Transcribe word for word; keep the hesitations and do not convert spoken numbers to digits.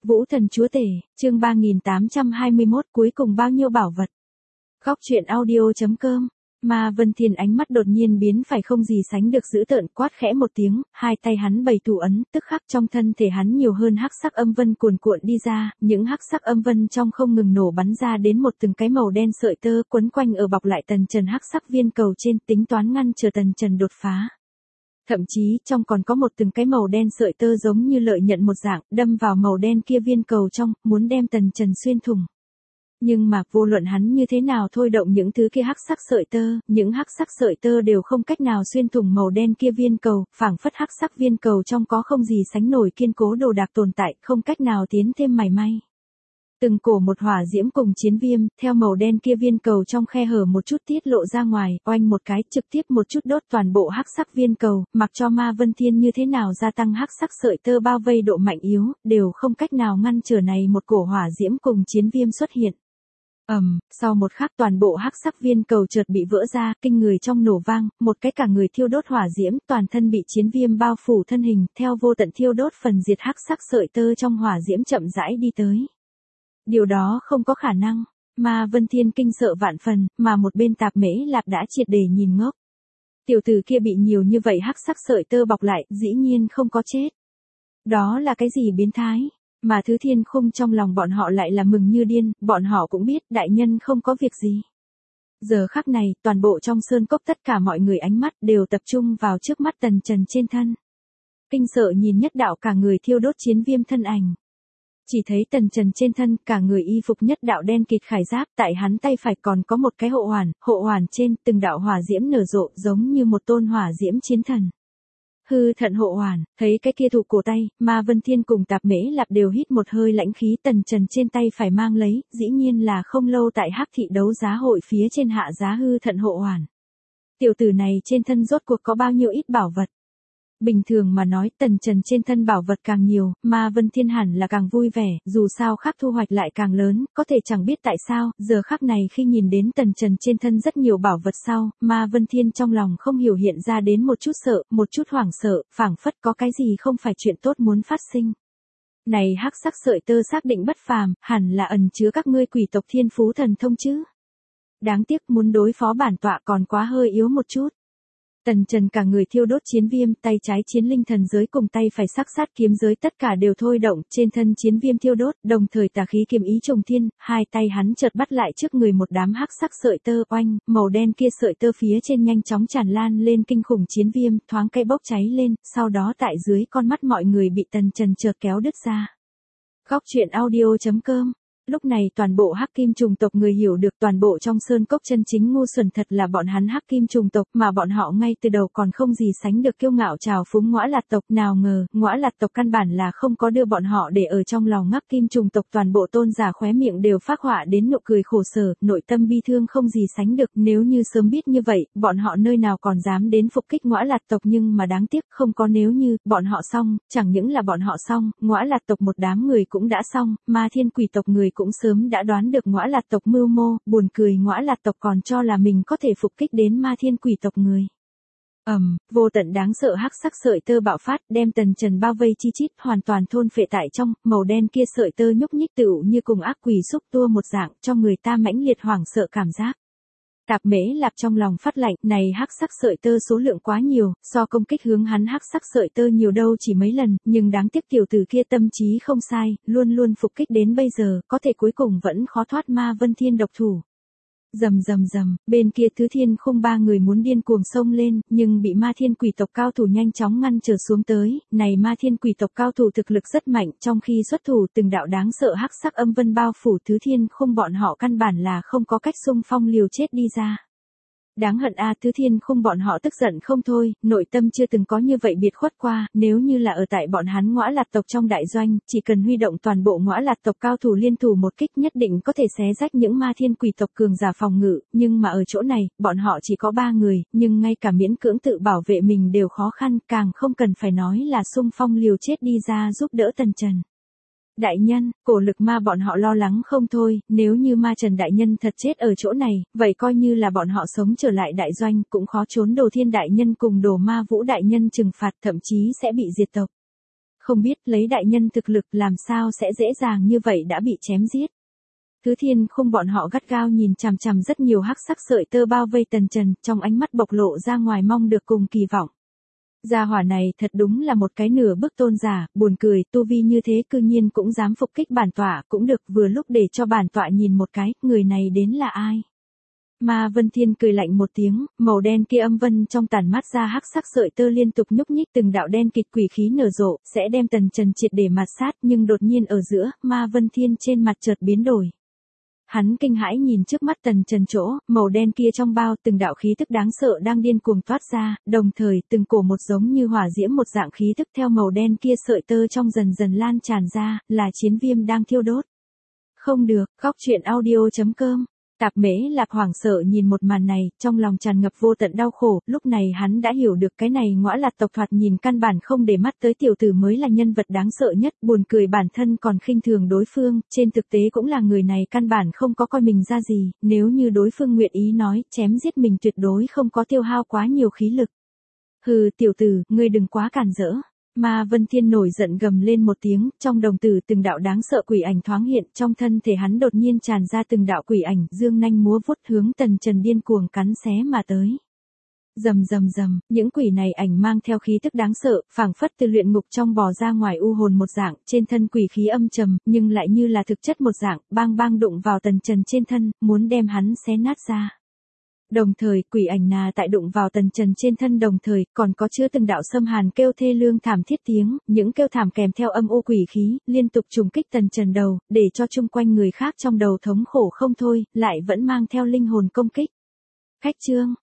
Vũ Thần Chúa Tể, chương ba nghìn tám trăm hai mươi mốt cuối cùng bao nhiêu bảo vật. Góc truyện audio.com. Ma Vân Thiên ánh mắt đột nhiên biến phải không gì sánh được dữ tợn, quát khẽ một tiếng, hai tay hắn bày thủ ấn, tức khắc trong thân thể hắn nhiều hơn hắc sắc âm vân cuồn cuộn đi ra, những hắc sắc âm vân trong không ngừng nổ bắn ra đến một từng cái màu đen sợi tơ quấn quanh ở bọc lại Tần Trần hắc sắc viên cầu trên, tính toán ngăn chờ Tần Trần đột phá. Thậm chí trong còn có một từng cái màu đen sợi tơ giống như lợi nhận một dạng, đâm vào màu đen kia viên cầu trong, muốn đem Tần Trần xuyên thủng. Nhưng mà vô luận hắn như thế nào thôi động những thứ kia hắc sắc sợi tơ, những hắc sắc sợi tơ đều không cách nào xuyên thủng màu đen kia viên cầu, phảng phất hắc sắc viên cầu trong có không gì sánh nổi kiên cố đồ đạc tồn tại, không cách nào tiến thêm mảy may. Từng cổ một hỏa diễm cùng chiến viêm, theo màu đen kia viên cầu trong khe hở một chút tiết lộ ra ngoài, oanh một cái, trực tiếp một chút đốt toàn bộ hắc sắc viên cầu, mặc cho Ma Vân Thiên như thế nào gia tăng hắc sắc sợi tơ bao vây độ mạnh yếu, đều không cách nào ngăn trở này một cổ hỏa diễm cùng chiến viêm xuất hiện. Ầm, um, sau một khắc toàn bộ hắc sắc viên cầu chợt bị vỡ ra, kinh người trong nổ vang, một cái cả người thiêu đốt hỏa diễm, toàn thân bị chiến viêm bao phủ thân hình, theo vô tận thiêu đốt phần diệt hắc sắc sợi tơ trong hỏa diễm chậm rãi đi tới. Điều đó không có khả năng, Ma Vân Thiên kinh sợ vạn phần, mà một bên Tạp Mễ Lạp đã triệt để nhìn ngốc. Tiểu tử kia bị nhiều như vậy hắc sắc sợi tơ bọc lại, dĩ nhiên không có chết. Đó là cái gì biến thái? Mà Thứ Thiên Khung trong lòng bọn họ lại là mừng như điên, bọn họ cũng biết đại nhân không có việc gì. Giờ khắc này, toàn bộ trong sơn cốc tất cả mọi người ánh mắt đều tập trung vào trước mắt Tần Trần trên thân. Kinh sợ nhìn nhất đạo cả người thiêu đốt chiến viêm thân ảnh. Chỉ thấy Tần Trần trên thân cả người y phục nhất đạo đen kịt khải giáp, tại hắn tay phải còn có một cái hộ hoàn, hộ hoàn trên từng đạo hỏa diễm nở rộ giống như một tôn hỏa diễm chiến thần. Hư Thận hộ hoàn, thấy cái kia thủ cổ tay, Ma Vân Thiên cùng Tạp Mễ Lạp đều hít một hơi lãnh khí. Tần Trần trên tay phải mang lấy, dĩ nhiên là không lâu tại Hắc thị đấu giá hội phía trên hạ giá Hư Thận hộ hoàn. Tiểu tử này trên thân rốt cuộc có bao nhiêu ít bảo vật? Bình thường mà nói Tần Trần trên thân bảo vật càng nhiều, Ma Vân Thiên hẳn là càng vui vẻ, dù sao khác thu hoạch lại càng lớn, có thể chẳng biết tại sao, giờ khắc này khi nhìn đến Tần Trần trên thân rất nhiều bảo vật sau, Ma Vân Thiên trong lòng không hiểu hiện ra đến một chút sợ, một chút hoảng sợ, phảng phất có cái gì không phải chuyện tốt muốn phát sinh. Này hắc sắc sợi tơ xác định bất phàm, hẳn là ẩn chứa các ngươi quỷ tộc thiên phú thần thông chứ. Đáng tiếc muốn đối phó bản tọa còn quá hơi yếu một chút. Tần Trần cả người thiêu đốt chiến viêm, tay trái chiến linh thần giới cùng tay phải sắc sát kiếm giới tất cả đều thôi động, trên thân chiến viêm thiêu đốt, đồng thời tà khí kiếm ý trùng thiên, hai tay hắn chợt bắt lại trước người một đám hắc sắc sợi tơ oanh, màu đen kia sợi tơ phía trên nhanh chóng tràn lan lên kinh khủng chiến viêm, thoáng cây bốc cháy lên, sau đó tại dưới con mắt mọi người bị Tần Trần chợt kéo đứt ra. Góc truyện audio.com. Lúc này toàn bộ hắc kim trùng tộc người hiểu được toàn bộ trong sơn cốc chân chính ngu xuẩn thật là bọn hắn hắc kim trùng tộc, mà bọn họ ngay từ đầu còn không gì sánh được kiêu ngạo trào phúng Ngõa Lạt tộc, nào ngờ Ngõa Lạt tộc căn bản là không có đưa bọn họ để ở trong lòng. Hắc kim trùng tộc toàn bộ tôn giả khóe miệng đều phác họa đến nụ cười khổ sở, nội tâm bi thương không gì sánh được, nếu như sớm biết như vậy, bọn họ nơi nào còn dám đến phục kích Ngõa Lạt tộc, nhưng mà đáng tiếc không có nếu như, bọn họ xong, chẳng những là bọn họ xong, Ngõa Lạt tộc một đám người cũng đã xong, Ma Thiên quỷ tộc người cũng sớm đã đoán được Ngõa Lạt tộc mưu mô, buồn cười Ngõa Lạt tộc còn cho là mình có thể phục kích đến Ma Thiên quỷ tộc người. Ầm, um, vô tận đáng sợ hắc sắc sợi tơ bạo phát, đem Tần Trần bao vây chi chít, hoàn toàn thôn phệ tại trong, màu đen kia sợi tơ nhúc nhích tựu như cùng ác quỷ xúc tua một dạng, cho người ta mãnh liệt hoảng sợ cảm giác. Tạp Mễ Lạp trong lòng phát lạnh, này hắc sắc sợi tơ số lượng quá nhiều, so công kích hướng hắn hắc sắc sợi tơ nhiều đâu chỉ mấy lần, nhưng đáng tiếc tiểu tử kia tâm trí không sai, luôn luôn phục kích đến bây giờ, có thể cuối cùng vẫn khó thoát Ma Vân Thiên độc thủ. Rầm rầm rầm, bên kia Thứ Thiên Khung ba người muốn điên cuồng xông lên, nhưng bị Ma Thiên quỷ tộc cao thủ nhanh chóng ngăn trở xuống tới, này Ma Thiên quỷ tộc cao thủ thực lực rất mạnh, trong khi xuất thủ từng đạo đáng sợ hắc sắc âm vân bao phủ Thứ Thiên Khung, bọn họ căn bản là không có cách xung phong liều chết đi ra. Đáng hận a, Thứ Thiên Khung bọn họ tức giận không thôi, nội tâm chưa từng có như vậy biệt khuất qua, nếu như là ở tại bọn hắn Ngõa Lạt tộc trong đại doanh, chỉ cần huy động toàn bộ Ngõa Lạt tộc cao thủ liên thủ một kích nhất định có thể xé rách những Ma Thiên quỷ tộc cường giả phòng ngự, nhưng mà ở chỗ này, bọn họ chỉ có ba người, nhưng ngay cả miễn cưỡng tự bảo vệ mình đều khó khăn, càng không cần phải nói là xung phong liều chết đi ra giúp đỡ Tần Trần. Đại nhân, cổ lực ma bọn họ lo lắng không thôi, nếu như Ma Trần đại nhân thật chết ở chỗ này, vậy coi như là bọn họ sống trở lại đại doanh, cũng khó trốn Đồ Thiên đại nhân cùng Đồ Ma Vũ đại nhân trừng phạt, thậm chí sẽ bị diệt tộc. không biết lấy đại nhân thực lực làm sao sẽ dễ dàng như vậy đã bị chém giết. Thứ thiên khung bọn họ gắt gao nhìn chằm chằm rất nhiều hắc sắc sợi tơ bao vây Tần Trần, trong ánh mắt bộc lộ ra ngoài mong được cùng kỳ vọng. Gia hỏa này thật đúng là một cái nửa bức tôn giả, buồn cười, tu vi như thế cư nhiên cũng dám phục kích bản tọa, cũng được, vừa lúc để cho bản tọa nhìn một cái, người này đến là ai. Ma Vân Thiên cười lạnh một tiếng, màu đen kia âm vân trong tản mát ra hắc sắc sợi tơ liên tục nhúc nhích, từng đạo đen kịt quỷ khí nở rộ, sẽ đem Tần Trần triệt để mạt sát, nhưng đột nhiên ở giữa, Ma Vân Thiên trên mặt chợt biến đổi. Hắn kinh hãi nhìn trước mắt Tần Trần chỗ, màu đen kia trong bao, từng đạo khí tức đáng sợ đang điên cuồng toát ra, đồng thời từng cổ một giống như hỏa diễm một dạng khí tức theo màu đen kia sợi tơ trong dần dần lan tràn ra, là chiến viêm đang thiêu đốt. Không được, góc truyện audio chấm com. Tạp Mễ Lạp hoảng sợ nhìn một màn này, trong lòng tràn ngập vô tận đau khổ, lúc này hắn đã hiểu được cái này Ngõa Lạt tộc thoạt nhìn căn bản không để mắt tới tiểu tử mới là nhân vật đáng sợ nhất, buồn cười bản thân còn khinh thường đối phương, trên thực tế cũng là người này căn bản không có coi mình ra gì, nếu như đối phương nguyện ý nói, chém giết mình tuyệt đối không có tiêu hao quá nhiều khí lực. Hừ, tiểu tử, ngươi đừng quá cản rỡ. Ma Vân Thiên nổi giận gầm lên một tiếng, trong đồng tử từng đạo đáng sợ quỷ ảnh thoáng hiện, trong thân thể hắn đột nhiên tràn ra từng đạo quỷ ảnh, dương nanh múa vuốt hướng Tần Trần điên cuồng cắn xé mà tới. Rầm rầm rầm, những quỷ này ảnh mang theo khí tức đáng sợ, phảng phất từ luyện ngục trong bò ra ngoài u hồn một dạng, trên thân quỷ khí âm trầm, nhưng lại như là thực chất một dạng, bang bang đụng vào Tần Trần trên thân, muốn đem hắn xé nát ra. Đồng thời, quỷ ảnh nà tại đụng vào Tần Trần trên thân đồng thời, còn có chứa từng đạo xâm hàn kêu thê lương thảm thiết tiếng, những kêu thảm kèm theo âm u quỷ khí, liên tục trùng kích Tần Trần đầu, để cho chung quanh người khác trong đầu thống khổ không thôi, lại vẫn mang theo linh hồn công kích. Khách chương